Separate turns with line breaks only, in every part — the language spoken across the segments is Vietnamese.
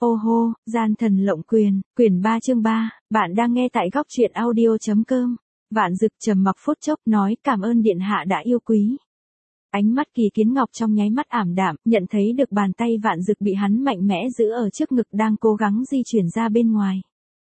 Ô hô, gian thần lộng quyền, quyển 3 chương 3, bạn đang nghe tại góc truyện audio.com. Vạn Dực trầm mặc phút chốc nói cảm ơn điện hạ đã yêu quý. Ánh mắt Kỳ Kiến Ngọc trong nháy mắt ảm đạm, nhận thấy được bàn tay Vạn Dực bị hắn mạnh mẽ giữ ở trước ngực đang cố gắng di chuyển ra bên ngoài.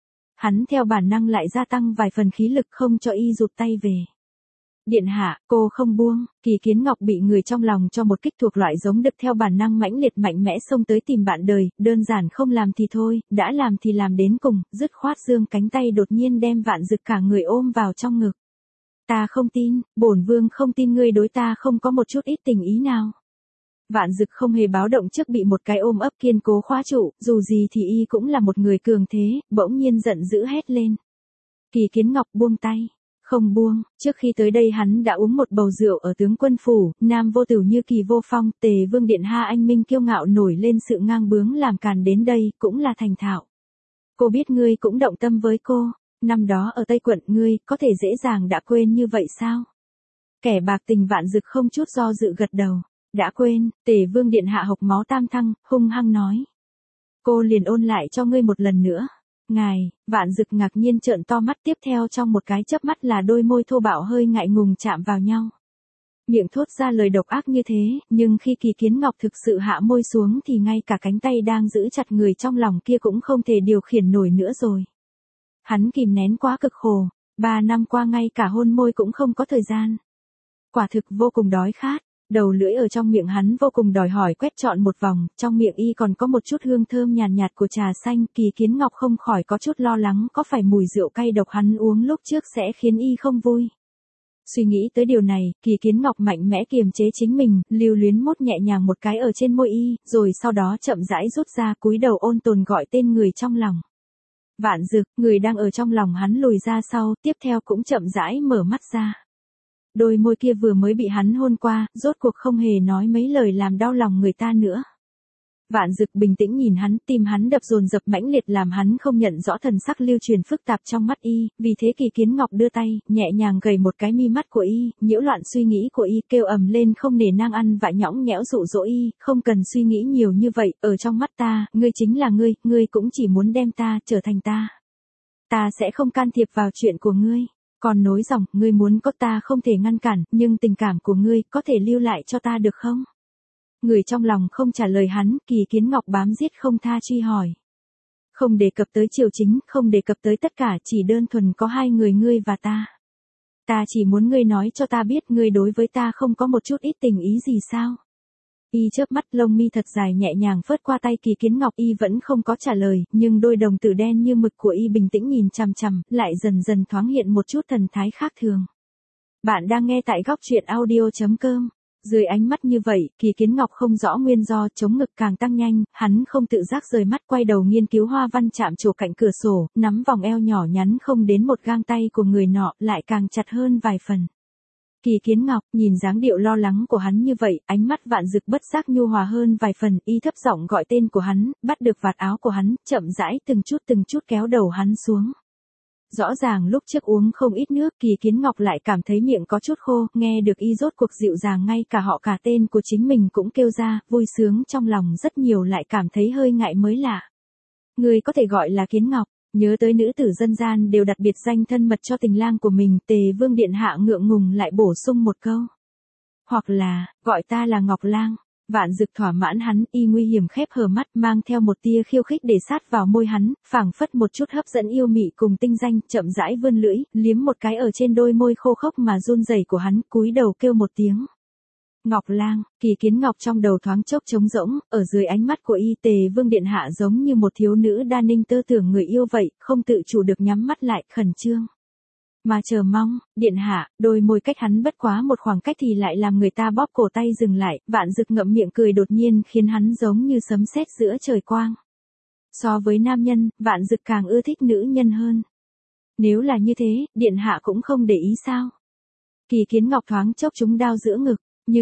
Hắn theo bản năng lại gia tăng vài phần khí lực không cho y rụt tay về. Điện hạ, cô không buông. Kỳ Kiến Ngọc bị người trong lòng cho một kích thuộc loại giống đực theo bản năng mãnh liệt mạnh mẽ xông tới tìm bạn đời, đơn giản không làm thì thôi, đã làm thì làm đến cùng, dứt khoát giương cánh tay đột nhiên đem Vạn Dực cả người ôm vào trong ngực. Ta không tin, bổn vương không tin ngươi đối ta không có một chút ít tình ý nào. Vạn Dực không hề báo động trước bị một cái ôm ấp kiên cố khóa trụ, dù gì thì y cũng là một người cường thế, bỗng nhiên giận dữ hét lên. Kỳ Kiến Ngọc buông tay. Không buông, trước khi tới đây hắn đã uống một bầu rượu ở tướng quân phủ, nam vô tử như Kỳ vô phong, Tề vương điện ha anh minh kiêu ngạo nổi lên sự ngang bướng làm càn đến đây, cũng là thành thạo. Cô biết ngươi cũng động tâm với cô, năm đó ở Tây Quận ngươi có thể dễ dàng đã quên như vậy sao? Kẻ bạc tình Vạn Dực không chút do dự gật đầu, đã quên. Tề vương điện hạ hộc máu tam thăng, hung hăng nói. Cô liền ôn lại cho ngươi một lần nữa. Ngài, Vạn Dực ngạc nhiên trợn to mắt, tiếp theo trong một cái chớp mắt là đôi môi thô bạo hơi ngại ngùng chạm vào nhau. Miệng thốt ra lời độc ác như thế, nhưng khi Kỳ Kiến Ngọc thực sự hạ môi xuống thì ngay cả cánh tay đang giữ chặt người trong lòng kia cũng không thể điều khiển nổi nữa rồi. Hắn kìm nén quá cực khổ, 3 năm qua ngay cả hôn môi cũng không có thời gian. Quả thực vô cùng đói khát. Đầu lưỡi ở trong miệng hắn vô cùng đòi hỏi quét trọn một vòng, trong miệng y còn có một chút hương thơm nhàn nhạt của trà xanh, Kỳ Kiến Ngọc không khỏi có chút lo lắng có phải mùi rượu cay độc hắn uống lúc trước sẽ khiến y không vui. Suy nghĩ tới điều này, Kỳ Kiến Ngọc mạnh mẽ kiềm chế chính mình, lưu luyến mốt nhẹ nhàng một cái ở trên môi y, rồi sau đó chậm rãi rút ra cúi đầu ôn tồn gọi tên người trong lòng. Vạn Dực, người đang ở trong lòng hắn lùi ra sau, tiếp theo cũng chậm rãi mở mắt ra. Đôi môi kia vừa mới bị hắn hôn qua, rốt cuộc không hề nói mấy lời làm đau lòng người ta nữa. Vạn Dực bình tĩnh nhìn hắn, tim hắn đập dồn dập mãnh liệt làm hắn không nhận rõ thần sắc lưu truyền phức tạp trong mắt y, vì thế Kỳ Kiến Ngọc đưa tay, nhẹ nhàng gầy một cái mi mắt của y, nhiễu loạn suy nghĩ của y, kêu ầm lên không nể nang ăn vạ nhõng nhẽo dụ dỗ y, không cần suy nghĩ nhiều như vậy, ở trong mắt ta, ngươi chính là ngươi cũng chỉ muốn đem ta trở thành ta. Ta sẽ không can thiệp vào chuyện của ngươi. Còn nối dòng, ngươi muốn có ta không thể ngăn cản, nhưng tình cảm của ngươi có thể lưu lại cho ta được không? Người trong lòng không trả lời hắn, Kỳ Kiến Ngọc bám giết không tha truy hỏi. Không đề cập tới triều chính, không đề cập tới tất cả, chỉ đơn thuần có hai người ngươi và ta. Ta chỉ muốn ngươi nói cho ta biết ngươi đối với ta không có một chút ít tình ý gì sao? Y chớp mắt, lông mi thật dài nhẹ nhàng phớt qua tay Kỳ Kiến Ngọc, y vẫn không có trả lời, nhưng đôi đồng tử đen như mực của y bình tĩnh nhìn chằm chằm, lại dần dần thoáng hiện một chút thần thái khác thường. Bạn đang nghe tại góc truyện audio.com. Dưới ánh mắt như vậy, Kỳ Kiến Ngọc không rõ nguyên do, chống ngực càng tăng nhanh, hắn không tự giác rời mắt quay đầu nghiên cứu hoa văn chạm trổ cạnh cửa sổ, nắm vòng eo nhỏ nhắn không đến một gang tay của người nọ, lại càng chặt hơn vài phần. Kỳ Kiến Ngọc, nhìn dáng điệu lo lắng của hắn như vậy, ánh mắt Vạn Dực bất giác nhu hòa hơn vài phần, y thấp giọng gọi tên của hắn, bắt được vạt áo của hắn, chậm rãi từng chút kéo đầu hắn xuống. Rõ ràng lúc trước uống không ít nước, Kỳ Kiến Ngọc lại cảm thấy miệng có chút khô, nghe được y rốt cuộc dịu dàng ngay cả họ cả tên của chính mình cũng kêu ra, vui sướng trong lòng rất nhiều lại cảm thấy hơi ngại mới lạ. Người có thể gọi là Kiến Ngọc. Nhớ tới nữ tử dân gian đều đặt biệt danh thân mật cho tình lang của mình, Tề vương điện hạ ngượng ngùng lại bổ sung một câu. Hoặc là, gọi ta là Ngọc Lang. Vạn Dực thỏa mãn hắn, y nguy hiểm khép hờ mắt mang theo một tia khiêu khích để sát vào môi hắn, phảng phất một chút hấp dẫn yêu mị cùng tinh danh, chậm rãi vươn lưỡi, liếm một cái ở trên đôi môi khô khốc mà run rẩy của hắn, cúi đầu kêu một tiếng. Ngọc Lang. Kỳ Kiến Ngọc trong đầu thoáng chốc trống rỗng, ở dưới ánh mắt của y, Tề vương điện hạ giống như một thiếu nữ đa ninh tơ tưởng người yêu vậy, không tự chủ được nhắm mắt lại, khẩn trương. Mà chờ mong, điện hạ, đôi môi cách hắn bất quá một khoảng cách thì lại làm người ta bóp cổ tay dừng lại, Vạn Dực ngậm miệng cười đột nhiên khiến hắn giống như sấm sét giữa trời quang. So với nam nhân, Vạn Dực càng ưa thích nữ nhân hơn. Nếu là như thế, điện hạ cũng không để ý sao? Kỳ Kiến Ngọc thoáng chốc trúng đao giữa ngực.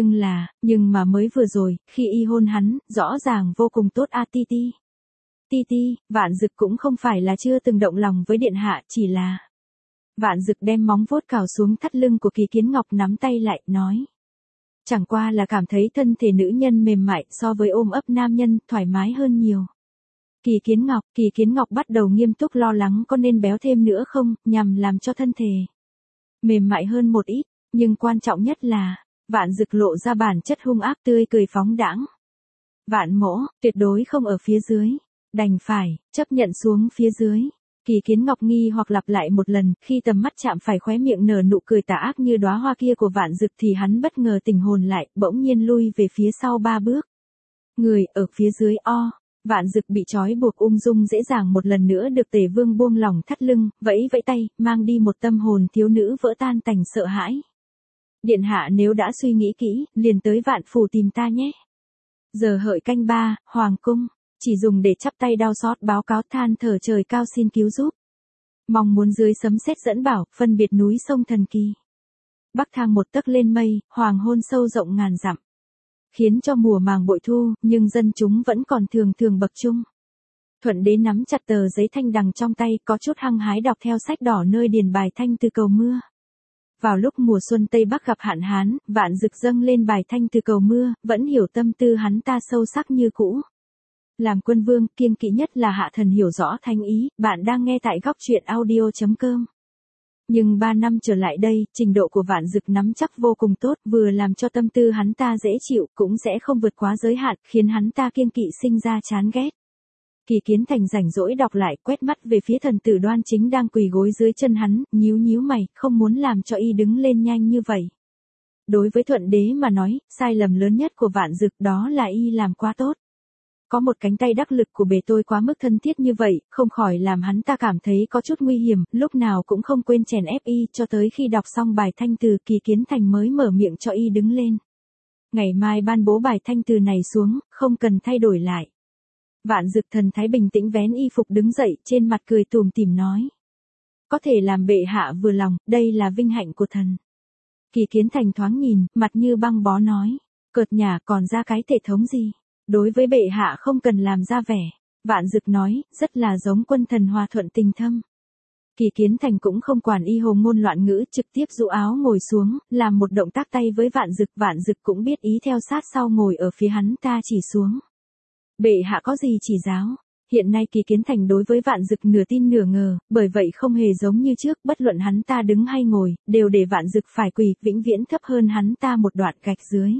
Nhưng mà mới vừa rồi, khi y hôn hắn, rõ ràng vô cùng tốt a Ti Ti. Ti Ti, Vạn Dực cũng không phải là chưa từng động lòng với điện hạ, chỉ là... Vạn Dực đem móng vuốt cào xuống thắt lưng của Kỳ Kiến Ngọc nắm tay lại, nói. Chẳng qua là cảm thấy thân thể nữ nhân mềm mại so với ôm ấp nam nhân, thoải mái hơn nhiều. Kỳ Kiến Ngọc bắt đầu nghiêm túc lo lắng có nên béo thêm nữa không, nhằm làm cho thân thể mềm mại hơn một ít, nhưng quan trọng nhất là, Vạn Dực lộ ra bản chất hung ác tươi cười phóng đãng. Vạn mỗ, tuyệt đối không ở phía dưới, đành phải, chấp nhận xuống phía dưới. Kỳ Kiến Ngọc nghi hoặc lặp lại một lần, khi tầm mắt chạm phải khóe miệng nở nụ cười tà ác như đóa hoa kia của Vạn Dực thì hắn bất ngờ tỉnh hồn lại, bỗng nhiên lui về phía sau 3 bước. Người ở phía dưới Vạn Dực bị trói buộc ung dung dễ dàng một lần nữa được Tề Vương buông lỏng thắt lưng, vẫy vẫy tay, mang đi một tâm hồn thiếu nữ vỡ tan tành sợ hãi. Điện hạ nếu đã suy nghĩ kỹ, liền tới Vạn Phủ tìm ta nhé. Giờ hợi canh 3, Hoàng cung, chỉ dùng để chắp tay đau xót báo cáo than thở trời cao xin cứu giúp. Mong muốn dưới sấm sét dẫn bảo, phân biệt núi sông thần kỳ. Bắc thang một tấc lên mây, hoàng hôn sâu rộng ngàn dặm. Khiến cho mùa màng bội thu, nhưng dân chúng vẫn còn thường thường bậc trung. Thuận đế nắm chặt tờ giấy thanh đằng trong tay, có chút hăng hái đọc theo sách đỏ nơi điền bài thanh từ cầu mưa. Vào lúc mùa xuân Tây Bắc gặp hạn hán, Vạn Dực dâng lên bài thanh từ cầu mưa, vẫn hiểu tâm tư hắn ta sâu sắc như cũ. Làm quân vương, kiêng kỵ nhất là hạ thần hiểu rõ thánh ý, bạn đang nghe tại góc truyện audio.com. Nhưng 3 năm trở lại đây, trình độ của Vạn Dực nắm chắc vô cùng tốt, vừa làm cho tâm tư hắn ta dễ chịu, cũng sẽ không vượt quá giới hạn, khiến hắn ta kiêng kỵ sinh ra chán ghét. Kỳ Kiến Thành rảnh rỗi đọc lại, quét mắt về phía thần tử Đoan Chính đang quỳ gối dưới chân hắn, nhíu mày, không muốn làm cho y đứng lên nhanh như vậy. Đối với Thuận đế mà nói, sai lầm lớn nhất của Vạn Dực đó là y làm quá tốt. Có một cánh tay đắc lực của bề tôi quá mức thân thiết như vậy, không khỏi làm hắn ta cảm thấy có chút nguy hiểm, lúc nào cũng không quên chèn ép y, cho tới khi đọc xong bài thanh từ Kỳ Kiến Thành mới mở miệng cho y đứng lên. Ngày mai ban bố bài thanh từ này xuống, không cần thay đổi lại. Vạn Dực thần thái bình tĩnh vén y phục đứng dậy, trên mặt cười tủm tỉm nói. Có thể làm bệ hạ vừa lòng, đây là vinh hạnh của thần. Kỳ Kiến Thành thoáng nhìn, mặt như băng bó nói. Cợt nhả còn ra cái thể thống gì? Đối với bệ hạ không cần làm ra vẻ. Vạn Dực nói, rất là giống quân thần hòa thuận tình thâm. Kỳ Kiến Thành cũng không quản y hồ ngôn loạn ngữ, trực tiếp dụ áo ngồi xuống, làm một động tác tay với Vạn Dực cũng biết ý theo sát sau ngồi ở phía hắn ta chỉ xuống. Bệ hạ có gì chỉ giáo? Hiện nay Kỳ Kiến Thành đối với Vạn Dực nửa tin nửa ngờ, bởi vậy không hề giống như trước, bất luận hắn ta đứng hay ngồi, đều để Vạn Dực phải quỳ, vĩnh viễn thấp hơn hắn ta một đoạn gạch dưới.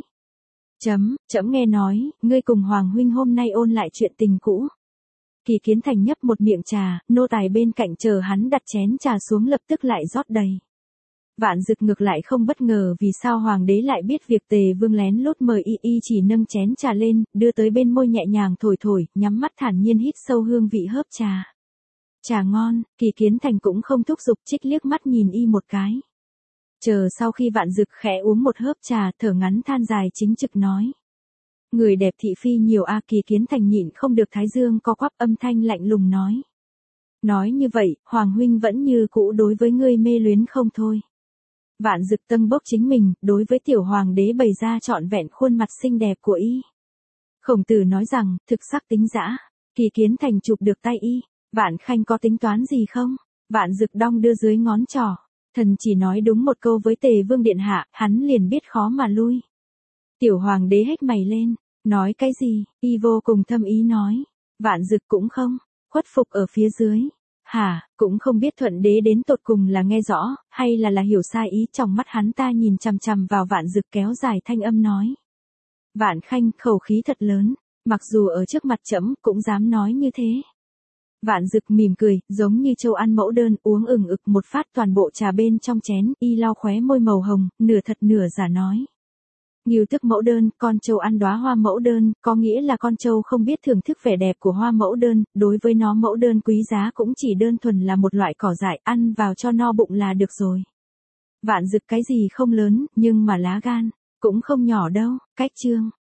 Trẫm nghe nói, ngươi cùng Hoàng huynh hôm nay ôn lại chuyện tình cũ. Kỳ Kiến Thành nhấp một miệng trà, nô tài bên cạnh chờ hắn đặt chén trà xuống lập tức lại rót đầy. Vạn Dực ngược lại không bất ngờ vì sao hoàng đế lại biết việc Tề Vương lén lút mời y chỉ nâng chén trà lên, đưa tới bên môi nhẹ nhàng thổi, nhắm mắt thản nhiên hít sâu hương vị hớp trà. Trà ngon, Kỳ Kiến Thành cũng không thúc giục, trích liếc mắt nhìn y một cái. Chờ sau khi Vạn Dực khẽ uống một hớp trà, thở ngắn than dài chính trực nói. Người đẹp thị phi nhiều a. Kỳ Kiến Thành nhịn không được thái dương co quắp, âm thanh lạnh lùng nói. Nói như vậy, Hoàng huynh vẫn như cũ đối với ngươi mê luyến không thôi. Vạn Dực tâng bốc chính mình, đối với tiểu hoàng đế bày ra trọn vẹn khuôn mặt xinh đẹp của y. Khổng Tử nói rằng, thực sắc tính dã. Kỳ Kiến Thành chụp được tay y. Vạn Khanh có tính toán gì không? Vạn Dực đong đưa dưới ngón trỏ. Thần chỉ nói đúng một câu với Tề Vương điện hạ, hắn liền biết khó mà lui. Tiểu hoàng đế hét mày lên, nói cái gì? Y vô cùng thâm ý nói. Vạn Dực cũng không khuất phục ở phía dưới. Hả, cũng không biết Thuận đế đến tột cùng là nghe rõ, hay là hiểu sai ý. Trong mắt hắn ta nhìn chằm chằm vào Vạn Dực, kéo dài thanh âm nói. Vạn Khanh khẩu khí thật lớn, mặc dù ở trước mặt trẫm cũng dám nói như thế. Vạn Dực mỉm cười, giống như trâu ăn mẫu đơn, uống ực một phát toàn bộ trà bên trong chén, y lau khóe môi màu hồng, nửa thật nửa giả nói. Ngưu tức mẫu đơn, con trâu ăn đóa hoa mẫu đơn, có nghĩa là con trâu không biết thưởng thức vẻ đẹp của hoa mẫu đơn, đối với nó mẫu đơn quý giá cũng chỉ đơn thuần là một loại cỏ dại, ăn vào cho no bụng là được rồi. Vạn Dực cái gì không lớn, nhưng mà lá gan cũng không nhỏ đâu. Cách chương